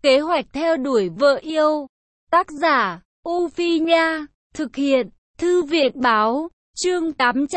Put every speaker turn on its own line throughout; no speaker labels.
Kế hoạch theo đuổi vợ yêu. Tác giả, U Phi Nha. Thực hiện, Thư viện Báo. Chương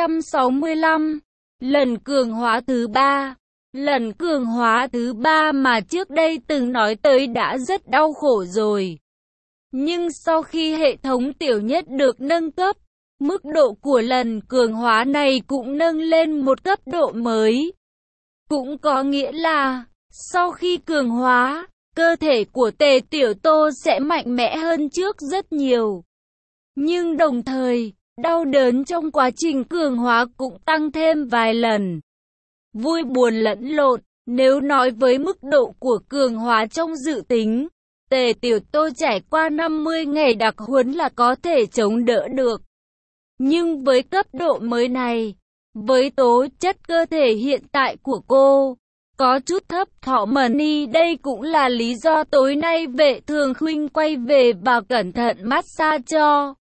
865. Lần cường hóa thứ 3. Lần cường hóa thứ 3 mà trước đây từng nói tới đã rất đau khổ rồi. Nhưng sau khi hệ thống tiểu nhất được nâng cấp, mức độ của lần cường hóa này cũng nâng lên một cấp độ mới. Cũng có nghĩa là, sau khi cường hóa, cơ thể của Tề Tiểu Tô sẽ mạnh mẽ hơn trước rất nhiều. Nhưng đồng thời, đau đớn trong quá trình cường hóa cũng tăng thêm vài lần. Vui buồn lẫn lộn, nếu nói với mức độ của cường hóa trong dự tính, Tề Tiểu Tô trải qua 50 ngày đặc huấn là có thể chống đỡ được. Nhưng với cấp độ mới này, với tố chất cơ thể hiện tại của cô, có chút thấp thọ mani, đây cũng là lý do tối nay Vệ Thường Khuynh quay về và cẩn thận massage cho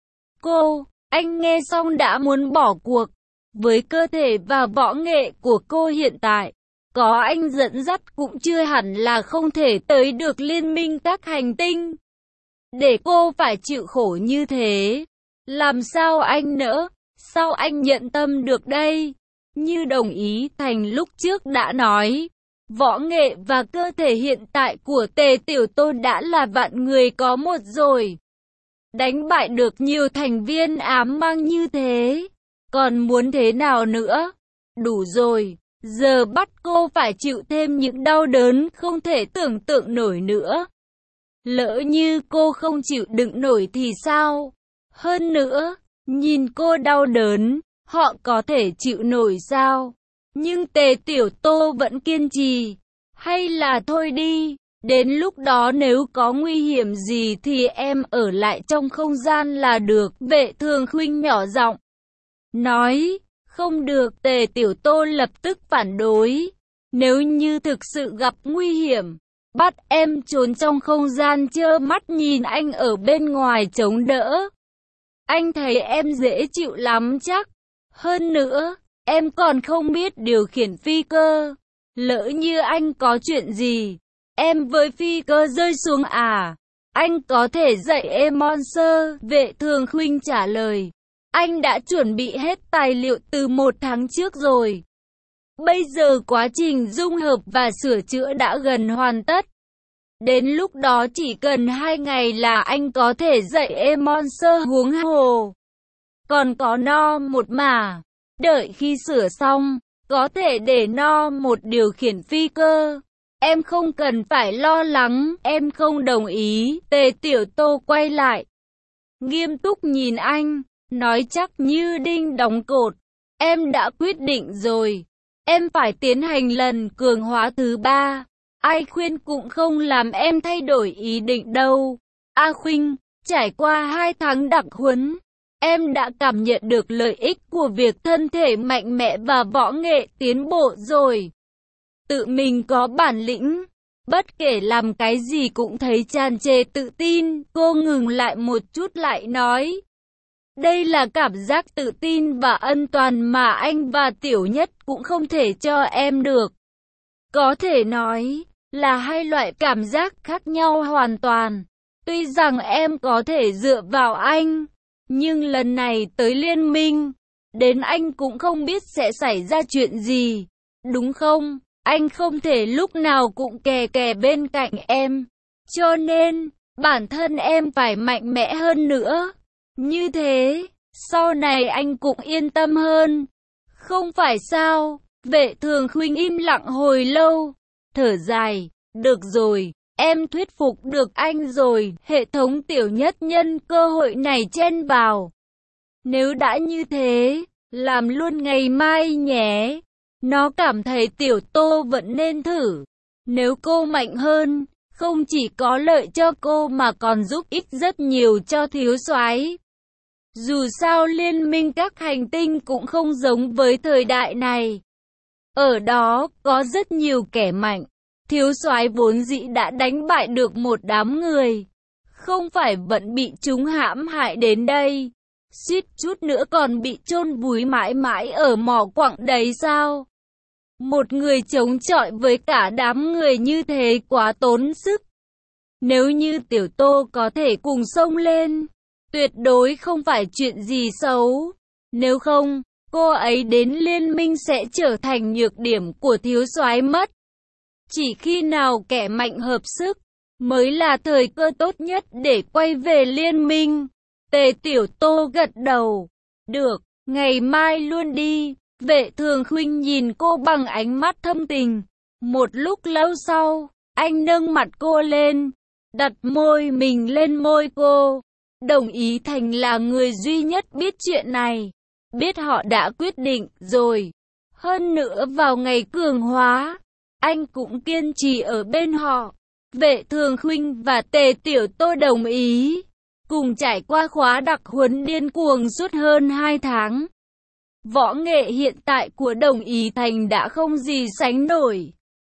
cô. Anh nghe xong đã muốn bỏ cuộc. Với cơ thể và võ nghệ của cô hiện tại, có anh dẫn dắt cũng chưa hẳn là không thể tới được liên minh các hành tinh. Để cô phải chịu khổ như thế, làm sao anh nỡ, sao anh nhận tâm được đây? Như đồng ý Thành lúc trước đã nói, võ nghệ và cơ thể hiện tại của Tề Tiểu Tô đã là vạn người có một rồi. Đánh bại được nhiều thành viên ám mang như thế, còn muốn thế nào nữa? Đủ rồi, giờ bắt cô phải chịu thêm những đau đớn không thể tưởng tượng nổi nữa. Lỡ như cô không chịu đựng nổi thì sao? Hơn nữa, nhìn cô đau đớn, họ có thể chịu nổi sao? Nhưng Tề Tiểu Tô vẫn kiên trì. Hay là thôi đi, đến lúc đó nếu có nguy hiểm gì thì em ở lại trong không gian là được. Vệ Thường Khuynh nhỏ giọng nói. Không được, Tề Tiểu Tô lập tức phản đối. Nếu như thực sự gặp nguy hiểm, bắt em trốn trong không gian trơ mắt nhìn anh ở bên ngoài chống đỡ. Anh thấy em dễ chịu lắm chắc. Hơn nữa, em còn không biết điều khiển phi cơ. Lỡ như anh có chuyện gì, em với phi cơ rơi xuống à? Anh có thể dạy em Monster. Vệ Thường Khuynh trả lời. Anh đã chuẩn bị hết tài liệu từ 1 tháng trước rồi. Bây giờ quá trình dung hợp và sửa chữa đã gần hoàn tất. Đến lúc đó chỉ cần 2 ngày là anh có thể dạy em Monster huống hồ. Còn có No một mà. Đợi khi sửa xong, có thể để No một điều khiển phi cơ. Em không cần phải lo lắng, em không đồng ý. Tề Tiểu Tô quay lại, nghiêm túc nhìn anh, nói chắc như đinh đóng cột. Em đã quyết định rồi. Em phải tiến hành lần cường hóa thứ 3. Ai khuyên cũng không làm em thay đổi ý định đâu. A Khuynh, trải qua 2 tháng đặc huấn, em đã cảm nhận được lợi ích của việc thân thể mạnh mẽ và võ nghệ tiến bộ rồi. Tự mình có bản lĩnh, bất kể làm cái gì cũng thấy tràn trề tự tin. Cô ngừng lại một chút lại nói. Đây là cảm giác tự tin và an toàn mà anh và Tiểu Nhất cũng không thể cho em được. Có thể nói là 2 loại cảm giác khác nhau hoàn toàn. Tuy rằng em có thể dựa vào anh, nhưng lần này tới liên minh, đến anh cũng không biết sẽ xảy ra chuyện gì, đúng không? Anh không thể lúc nào cũng kè kè bên cạnh em. Cho nên, bản thân em phải mạnh mẽ hơn nữa. Như thế, sau này anh cũng yên tâm hơn. Không phải sao? Vệ Thường Khuynh im lặng hồi lâu, thở dài. Được rồi, em thuyết phục được anh rồi. Hệ thống Tiểu Nhất nhân cơ hội này chen vào. Nếu đã như thế, làm luôn ngày mai nhé. Nó cảm thấy Tiểu Tô vẫn nên thử. Nếu cô mạnh hơn, không chỉ có lợi cho cô mà còn giúp ích rất nhiều cho thiếu soái. Dù sao liên minh các hành tinh cũng không giống với thời đại này. Ở đó có rất nhiều kẻ mạnh. Thiếu soái vốn dĩ đã đánh bại được một đám người, không phải vẫn bị chúng hãm hại đến đây, suýt chút nữa còn bị chôn vùi mãi mãi ở mỏ quặng đấy sao? Một người chống chọi với cả đám người như thế quá tốn sức. Nếu như Tiểu Tô có thể cùng xông lên, tuyệt đối không phải chuyện gì xấu. Nếu không, cô ấy đến liên minh sẽ trở thành nhược điểm của thiếu soái mất. Chỉ khi nào kẻ mạnh hợp sức, mới là thời cơ tốt nhất để quay về liên minh. Tề Tiểu Tô gật đầu. Được, ngày mai luôn đi. Vệ Thường Khuynh nhìn cô bằng ánh mắt thâm tình. Một lúc lâu sau, anh nâng mặt cô lên, đặt môi mình lên môi cô. Đồng Ý Thành là người duy nhất biết chuyện này, biết họ đã quyết định rồi. Hơn nữa vào ngày cường hóa, anh cũng kiên trì ở bên họ. Vệ Thường Khuynh và Tề Tiểu Tô đồng ý, cùng trải qua khóa đặc huấn điên cuồng suốt hơn 2 tháng. Võ nghệ hiện tại của Đồng Ý Thành đã không gì sánh nổi.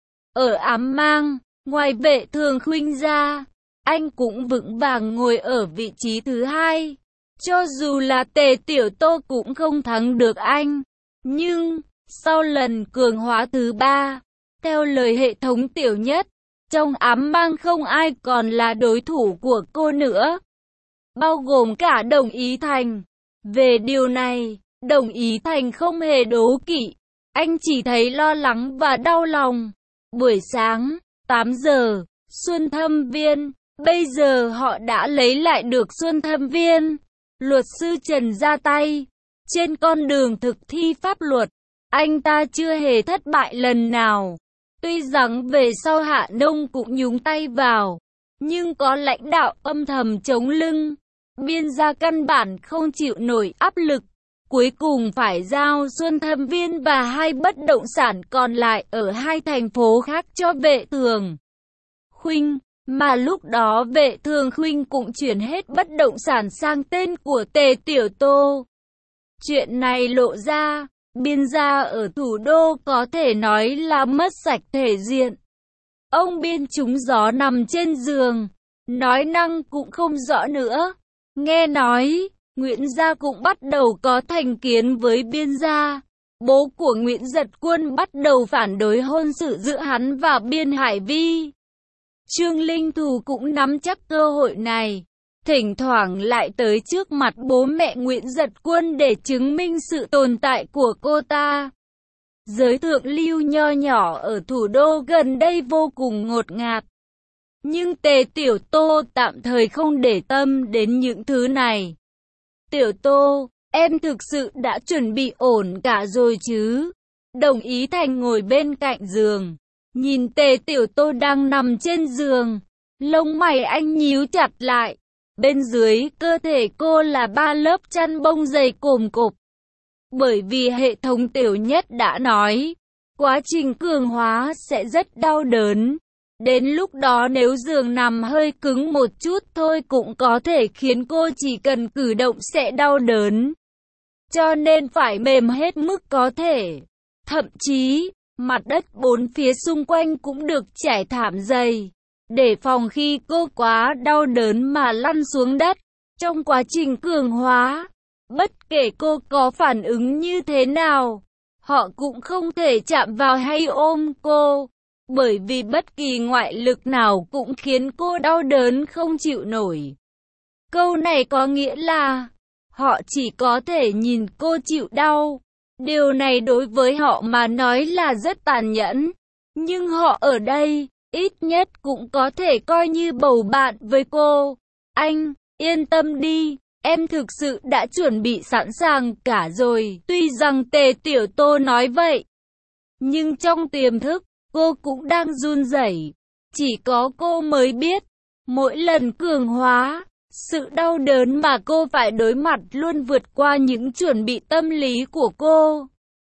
Ở Ám Mang, ngoài Vệ Thường Khuynh ra, anh cũng vững vàng ngồi ở vị trí thứ 2. Cho dù là Tề Tiểu Tô cũng không thắng được anh. Nhưng, sau lần cường hóa thứ 3, theo lời hệ thống Tiểu Nhất, trong Ám Mang không ai còn là đối thủ của cô nữa, bao gồm cả Đồng Ý Thành. Về điều này, Đồng Ý Thành không hề đố kỵ, anh chỉ thấy lo lắng và đau lòng. Buổi sáng, 8 giờ, Xuân Thâm Viên, bây giờ họ đã lấy lại được Xuân Thâm Viên. Luật sư Trần ra tay, trên con đường thực thi pháp luật, anh ta chưa hề thất bại lần nào. Tuy rằng về sau Hạ Nông cũng nhúng tay vào, nhưng có lãnh đạo âm thầm chống lưng. Biên gia căn bản không chịu nổi áp lực, cuối cùng phải giao Xuân Thâm Viên và 2 bất động sản còn lại ở 2 thành phố khác cho Vệ Thường Khuynh. Mà lúc đó Vệ Thường Khuynh cũng chuyển hết bất động sản sang tên của Tề Tiểu Tô. Chuyện này lộ ra, biên gia ở thủ đô có thể nói là mất sạch thể diện. Ông biên trúng gió nằm trên giường, nói năng cũng không rõ nữa. Nghe nói, Nguyễn gia cũng bắt đầu có thành kiến với biên gia. Bố của Nguyễn Giật Quân bắt đầu phản đối hôn sự giữa hắn và Biên Hải Vi. Trương Linh Thù cũng nắm chắc cơ hội này, thỉnh thoảng lại tới trước mặt bố mẹ Nguyễn Giật Quân để chứng minh sự tồn tại của cô ta. Giới thượng lưu nho nhỏ ở thủ đô gần đây vô cùng ngột ngạt. Nhưng Tề Tiểu Tô tạm thời không để tâm đến những thứ này. Tiểu Tô, em thực sự đã chuẩn bị ổn cả rồi chứ? Đồng Ý Thành ngồi bên cạnh giường, nhìn Tề Tiểu Tô đang nằm trên giường, lông mày anh nhíu chặt lại. Bên dưới cơ thể cô là 3 lớp chăn bông dày cồm cộp. Bởi vì hệ thống Tiểu Nhất đã nói, quá trình cường hóa sẽ rất đau đớn. Đến lúc đó nếu giường nằm hơi cứng một chút thôi cũng có thể khiến cô chỉ cần cử động sẽ đau đớn. Cho nên phải mềm hết mức có thể. Thậm chí, mặt đất 4 phía xung quanh cũng được trải thảm dày, để phòng khi cô quá đau đớn mà lăn xuống đất. Trong quá trình cường hóa, bất kể cô có phản ứng như thế nào, họ cũng không thể chạm vào hay ôm cô. Bởi vì bất kỳ ngoại lực nào cũng khiến cô đau đớn không chịu nổi. Câu này có nghĩa là, họ chỉ có thể nhìn cô chịu đau. Điều này đối với họ mà nói là rất tàn nhẫn. Nhưng họ ở đây, ít nhất cũng có thể coi như bầu bạn với cô. Anh, yên tâm đi, em thực sự đã chuẩn bị sẵn sàng cả rồi. Tuy rằng Tề Tiểu Tô nói vậy, nhưng trong tiềm thức, cô cũng đang run rẩy. Chỉ có cô mới biết, mỗi lần cường hóa, sự đau đớn mà cô phải đối mặt luôn vượt qua những chuẩn bị tâm lý của cô.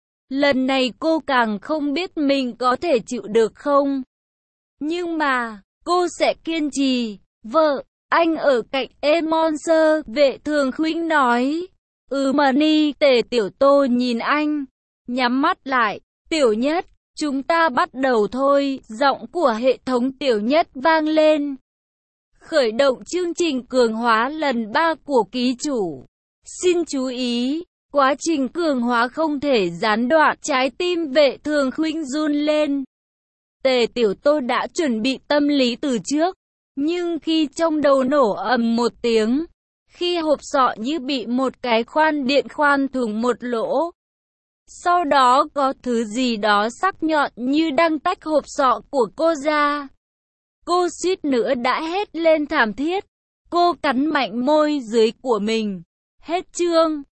Lần này cô càng không biết mình có thể chịu được không. Nhưng mà, cô sẽ kiên trì. Vợ, anh ở cạnh Monster, Vệ Thường Khuynh nói. Mani, Tề Tiểu Tô nhìn anh, nhắm mắt lại. Tiểu Nhất, chúng ta bắt đầu thôi. Giọng của hệ thống Tiểu Nhất vang lên. Khởi động chương trình cường hóa lần 3 của ký chủ. Xin chú ý, quá trình cường hóa không thể gián đoạn. Trái tim Vệ Thường Khuynh run lên. Tề Tiểu Tô đã chuẩn bị tâm lý từ trước. Nhưng khi trong đầu nổ ầm một tiếng, khi hộp sọ như bị một cái khoan điện khoan thủng một lỗ, sau đó có thứ gì đó sắc nhọn như đang tách hộp sọ của cô ra. Cô suýt nữa đã hét lên thảm thiết. Cô cắn mạnh môi dưới của mình. Hết chương.